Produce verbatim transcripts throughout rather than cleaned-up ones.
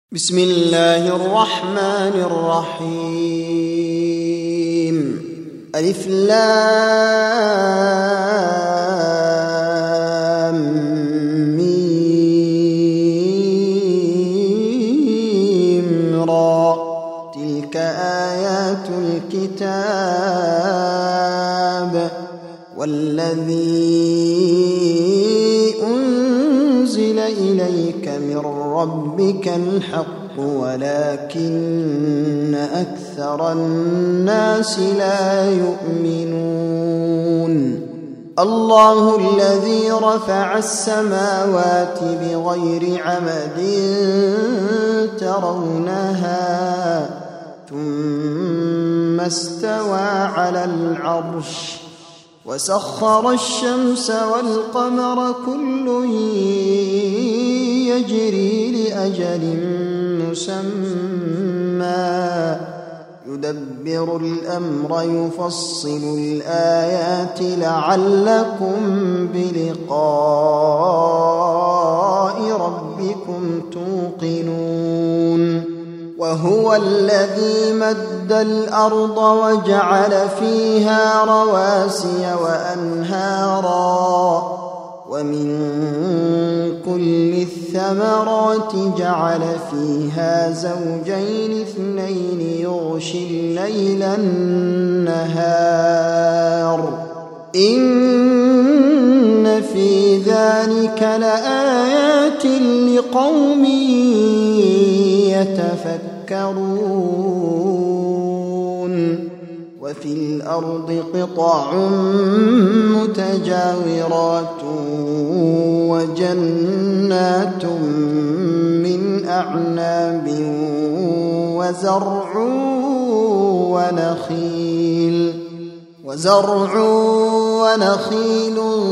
بسم الله الرحمن الرحيم. ألف لام ميم را، تلك آيات الكتاب والذي أنزل إليك من ربك الحق ولكن أكثر الناس لا يؤمنون. الله الذي رفع السماوات بغير عمد ترونها ثم استوى على العرش وسخر الشمس والقمر كل يجري لأجل مسمى يدبر الأمر يفصل الآيات لعلكم بلقاء ربكم توقنون. وهو الذي مد الأرض وجعل فيها رواسي وأنهارا ومن كل الثمرات جعل فيها زوجين اثنين يغشي الليل النهار إن في ذلك لآيات لقوم يتفكرون. وفي الأرض قطع متجاورات وجنات من أعناب وزرع ونخيل وزرع ونخيل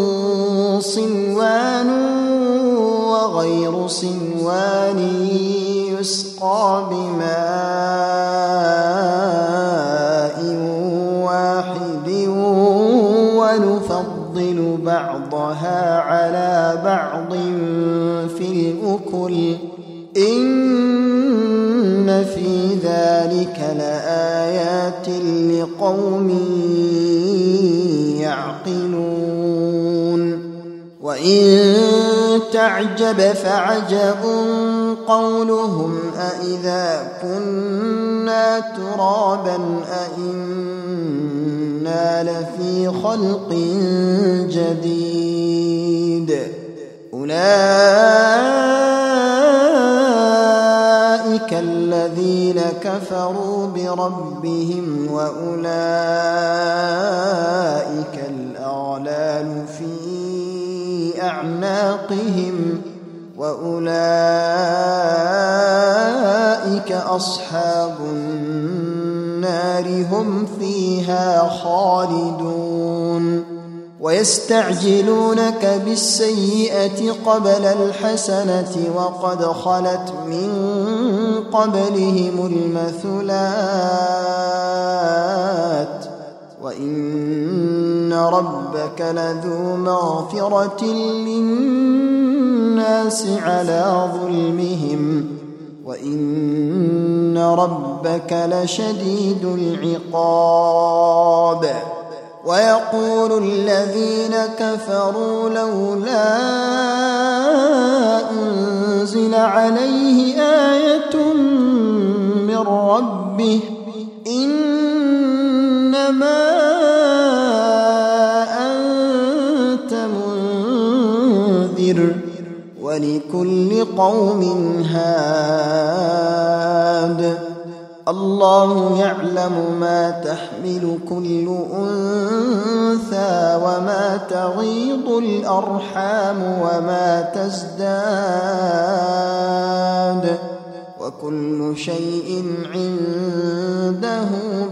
صنوان وغير صنوان يسقى بماء واحد ونفضل بعضها على بعض في الأكل إن في ذلك لآيات لقوم يعقلون. وإن تعجب فعجب قولهم أإذا كنا ترابا أإنا لفي خلق جديد أولئك الذين كفروا بربهم وأولئك الأغلال في أعناقهم وأولئك أصحاب النار هم فيها خالدون. ويستعجلونك بالسيئة قبل الحسنة وقد خلت من قبلهم المثلات وإن ربك لذو مغفرة للناس على ظلمهم وإن ربك لشديد العقاب. ويقول الذين كفروا لولا أنزل عليه آية من ربه إنما أنت منذر ولكل قوم هاد. الله يعلم ما تحمل كل أنثى وما تغيض الأرحام وما تزداد وكل شيء عنده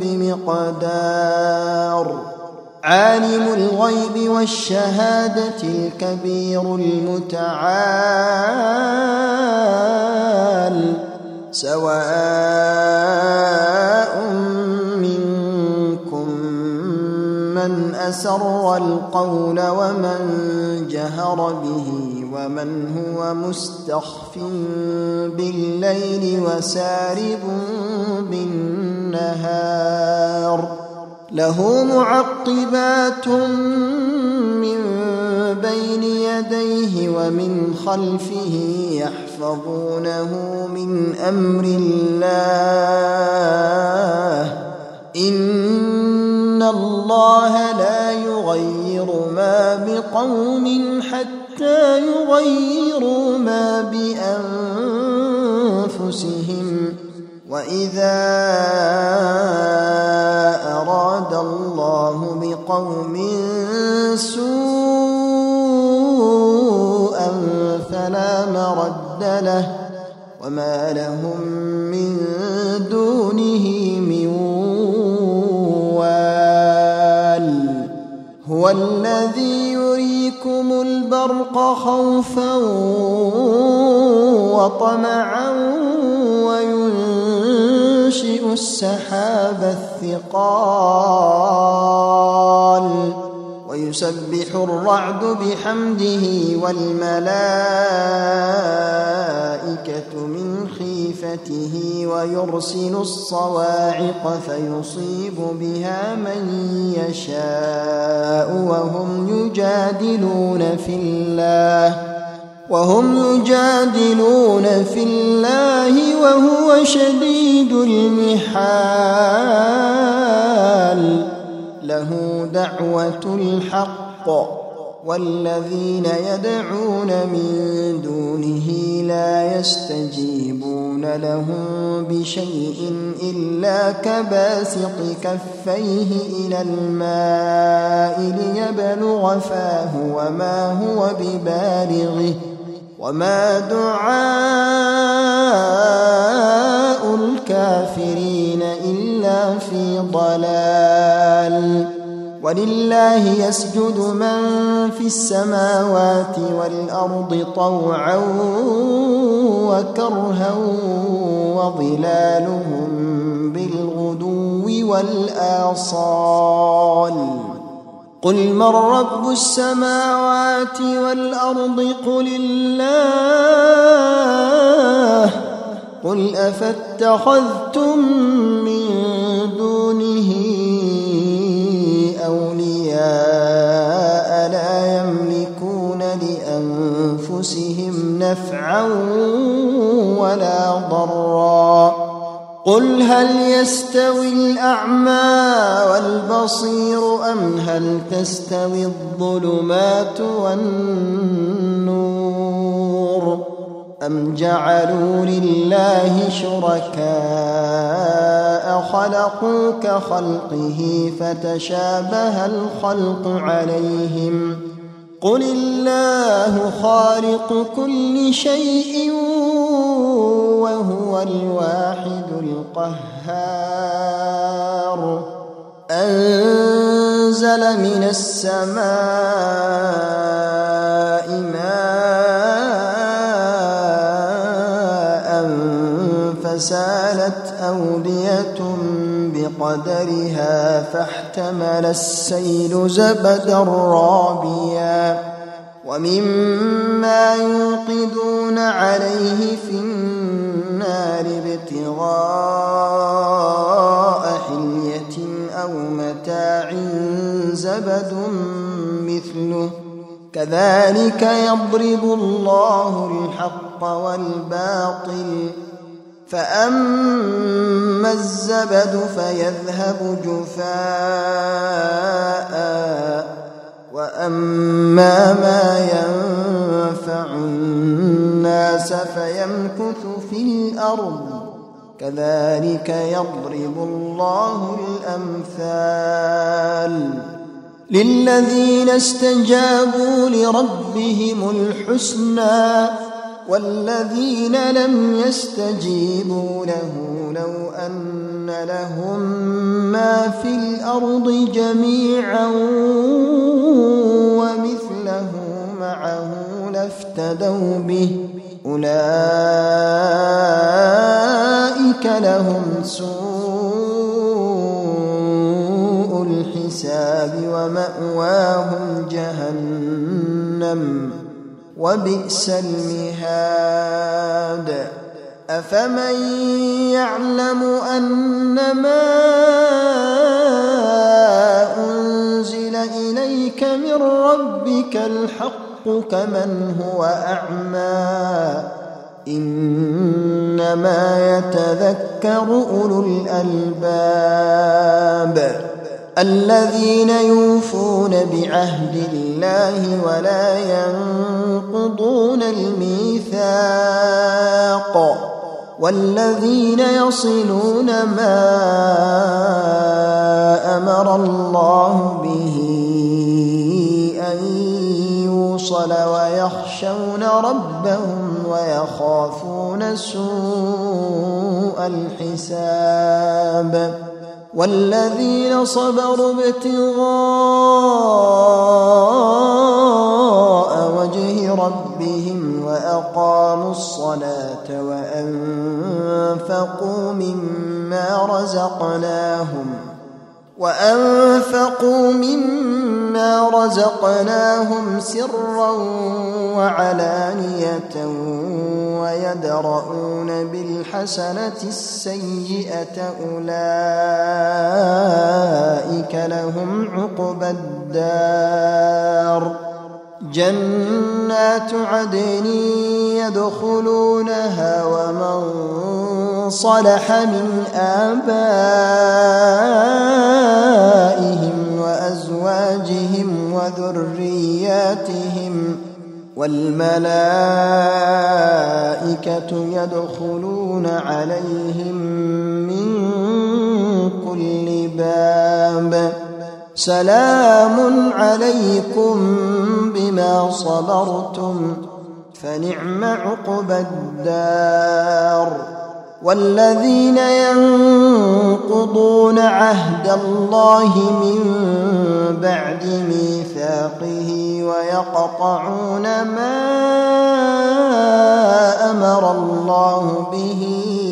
بمقدار. عالم الغيب والشهادة الكبير المتعال سواء منكم من أسر القول ومن جهر به ومن هو مستخف بالليل وسارب بالنهار له معقبات من بين يديه ومن خلفه يحفظونه من أمر الله إن الله لا يغير ما بقوم حتى يغيروا ما بأنفسهم وإذا أراد الله بقوم سوءا فلا مرد له وما لهم من دونه من وال هو الذي يريكم البرق خوفا وطمعا وينشئ السحاب الثقال ويسبح الرعد بحمده والملائكة من خيفته ويرسل الصواعق فيصيب بها من يشاء وهم يجادلون في الله وهم يجادلون في الله وهو شديد المحال له دعوة الحق والذين يدعون من دونه لا يستجيبون لهم بشيء إلا كباسط كفيه إلى الماء ليبلغ فاه وما هو ببالغه وما دعاء الكافرين إلا في ضلال ولله يسجد من في السماوات والأرض طوعا وكرها وظلالهم بالغدو والآصال قل من رب السماوات والأرض قل الله قل أفاتخذتم من دونه أولياء لا يملكون لأنفسهم نفعا ولا ضرا قل هل يستوي الأعمى والبصير أم هل تستوي الظلمات والنور أم جعلوا لله شركاء خلقوا كخلقه فتشابه الخلق عليهم قل الله خالق كل شيء وهو الواحد القهار أنزل من السماء ماء فسالت أودية بقدرها فاحتمل السيل زبدا رابيا ومما يوقدون عليه في النار ابتغاء حلية أو متاع زبد مثله كذلك يضرب الله الحق والباطل فأما الزبد فيذهب جفاء وأما ما ينفع الناس فيمكث في الأرض كذلك يضرب الله الأمثال للذين استجابوا لربهم الحسنى والذين لم يستجيبوا له لو أن لهم ما في الأرض جميعا ومثله معه لافتدوا به أولئك لهم سوء الحساب ومأواهم جهنم وبئس المهاد أفمن يعلم أنما أنزل إليك من ربك الحق كمن هو أعمى إنما يتذكر أولو الألباب الذين يوفون بعهد الله ولا ينقضون الميثاق والذين يصلون ما أمر الله به أن يوصل ويخشون ربهم ويخافون سوء الحساب والذين صبروا ابتغاء وجه ربهم وأقاموا الصلاة وأنفقوا مما رزقناهم وأنفقوا مما رزقناهم سرا وعلانية ويدرؤون بالحسنة السيئة أولئك لهم عقبى الدار جنات عدن يدخلونها ومن صلح من آبائهم وأزواجهم وذرياتهم والملائكة يدخلون عليهم من كل باب سلام عليكم بما صبرتم فنعم عقبى الدار والذين ينقضون عهد الله من بعد ميثاقه ويقطعون ما أمر الله به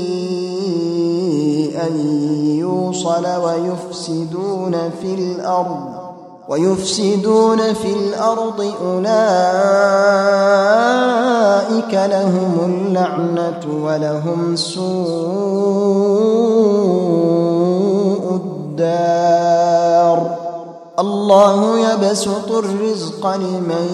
أن يوصل ويفسدون في الأرض ويفسدون في الأرض أولئك لهم اللعنة ولهم سوء الدار الله يبسط الرزق لمن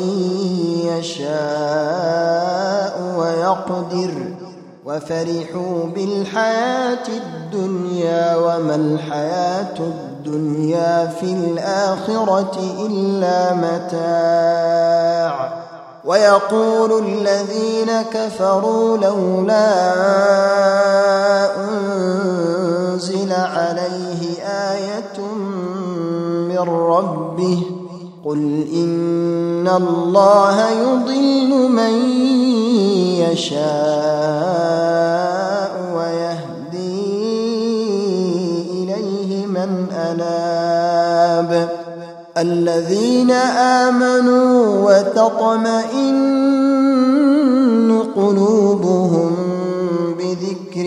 يشاء ويقدر وفرحوا بالحياة الدنيا وما الحياة الدنيا في الآخرة إلا متاع ويقول الذين كفروا لولا أنزل عليه آية من ربه قل إن الله يضل من يشاء ويهدي إليه من أناب الذين آمنوا وتطمئن قلوبهم بذكر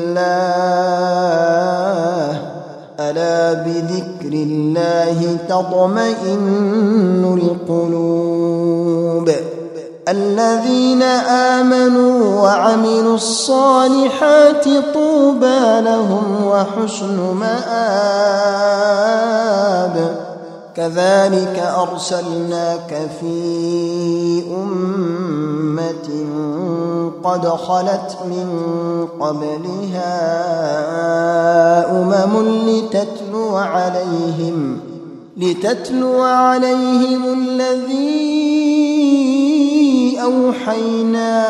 الله ألا بذكر الله تطمئن القلوب الذين آمنوا وعملوا الصالحات طوبى لهم وحسن مآب كذلك أرسلناك في أمة قد خلت من قبلها أمم لتتلو عليهم لتتلو عليهم الذي أوحينا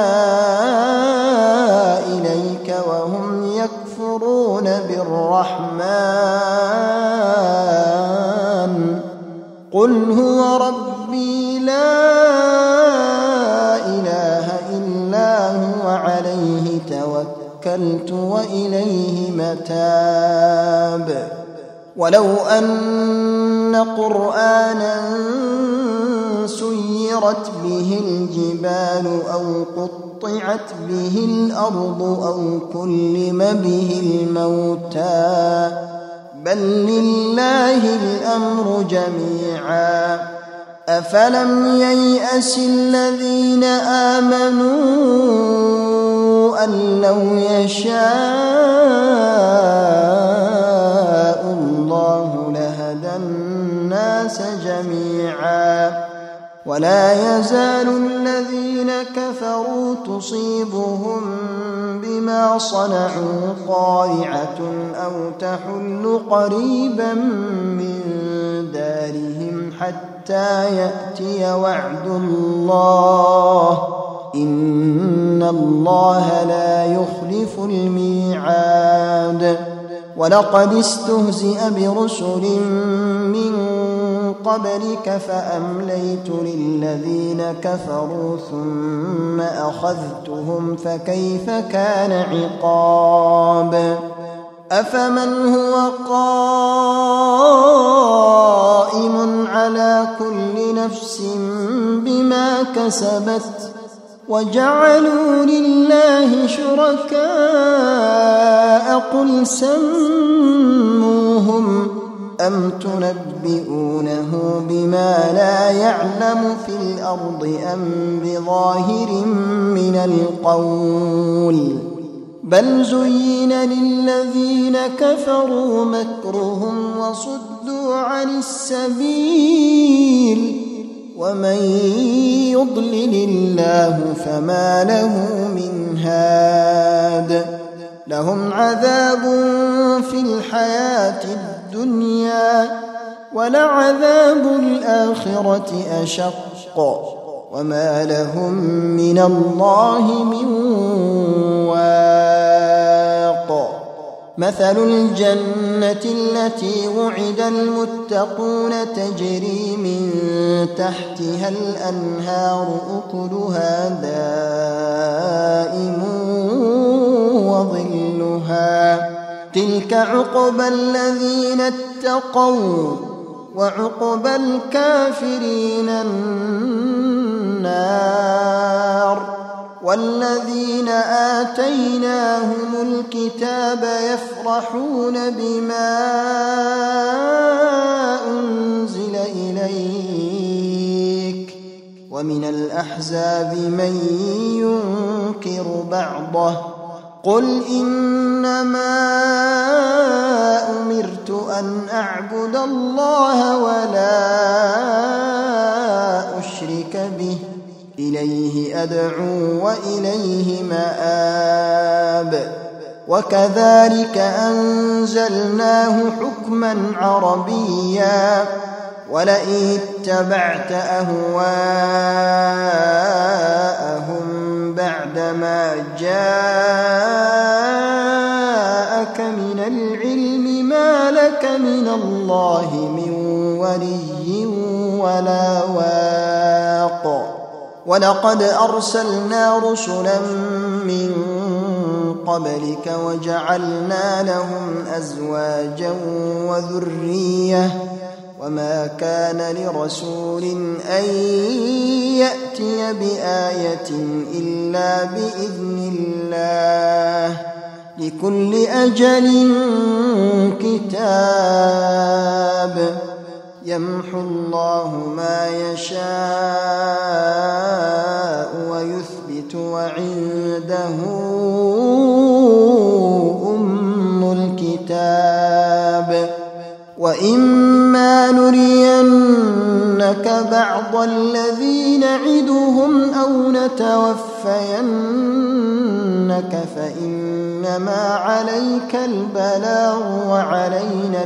إليك وهم يكفرون بالرحمن قل هو ربي لا إله إلا هو عليه توكلت وإليه متاب ولو أن قرآنا سيرت به الجبال أو قطعت به الأرض أو كلم به الموتى بل لله الأمر جميعا أفلم ييأس الذين آمنوا أن لو يشاء الله لهدى الناس جميعا ولا يزال الذين كفروا تصيبهم بما صنعوا قارعة أو تحل قريبا من دارهم حتى يأتي وعد الله إن الله لا يخلف الميعاد ولقد استهزئ برسل من قبلك فأمليت للذين كفروا ثم أخذتهم فكيف كان عقاب أفمن هو قائم على كل نفس بما كسبت وجعلوا لله شركاء قل سموهم أم تنبئونه بما لا يعلم في الأرض أم بظاهر من القول بل زين للذين كفروا مكرهم وصدوا عن السبيل ومن يضلل الله فما له من هاد لهم عذاب في الحياة الدنيا ولعذاب الآخرة أشق وما لهم من الله من واق مثل الجنة التي وعد المتقون تجري من تحتها الأنهار أكلها دائم وظلها تلك عقبى الذين اتقوا وعقبى الكافرين النار والذين آتيناهم الكتاب يفرحون بما أنزل إليك ومن الأحزاب من ينكر بعضه قل إنما أمرت أن أعبد الله ولا أشرك به إليه أدعو وإليه مآب وكذلك أنزلناه حكما عربيا ولئن اتبعت أهواءهم بعدما جاءك من العلم ما لك من الله من ولي ولا واق ولقد أرسلنا رسلا من قبلك وجعلنا لهم أزواجا وذرية وما كان لرسول أن يأتي بآية إلا بإذن الله لكل أجل كتاب يمحو الله ما يشاء ويثبت وعنده أم الكتاب وإما نرينك بعض الذي نعدهم أو نتوفينك فإنما عليك البلاغ وعلينا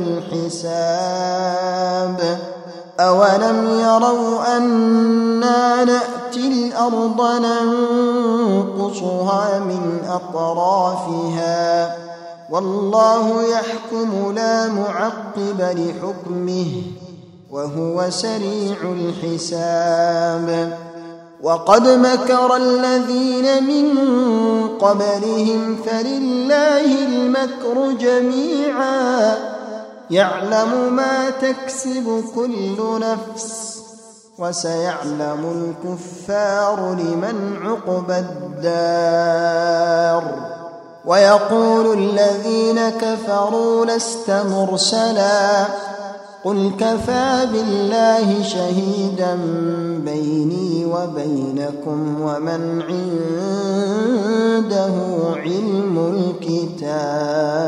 الحساب أولم يروا أنا نأتي الأرض ننقصها من أطرافها والله يحكم لا معقب لحكمه وهو سريع الحساب وقد مكر الذين من قبلهم فلله المكر جميعا يعلم ما تكسب كل نفس وسيعلم الكفار لمن عقبى الدار ويقول الذين كفروا لست مرسلا قل كفى بالله شهيدا بيني وبينكم ومن عنده علم الكتاب.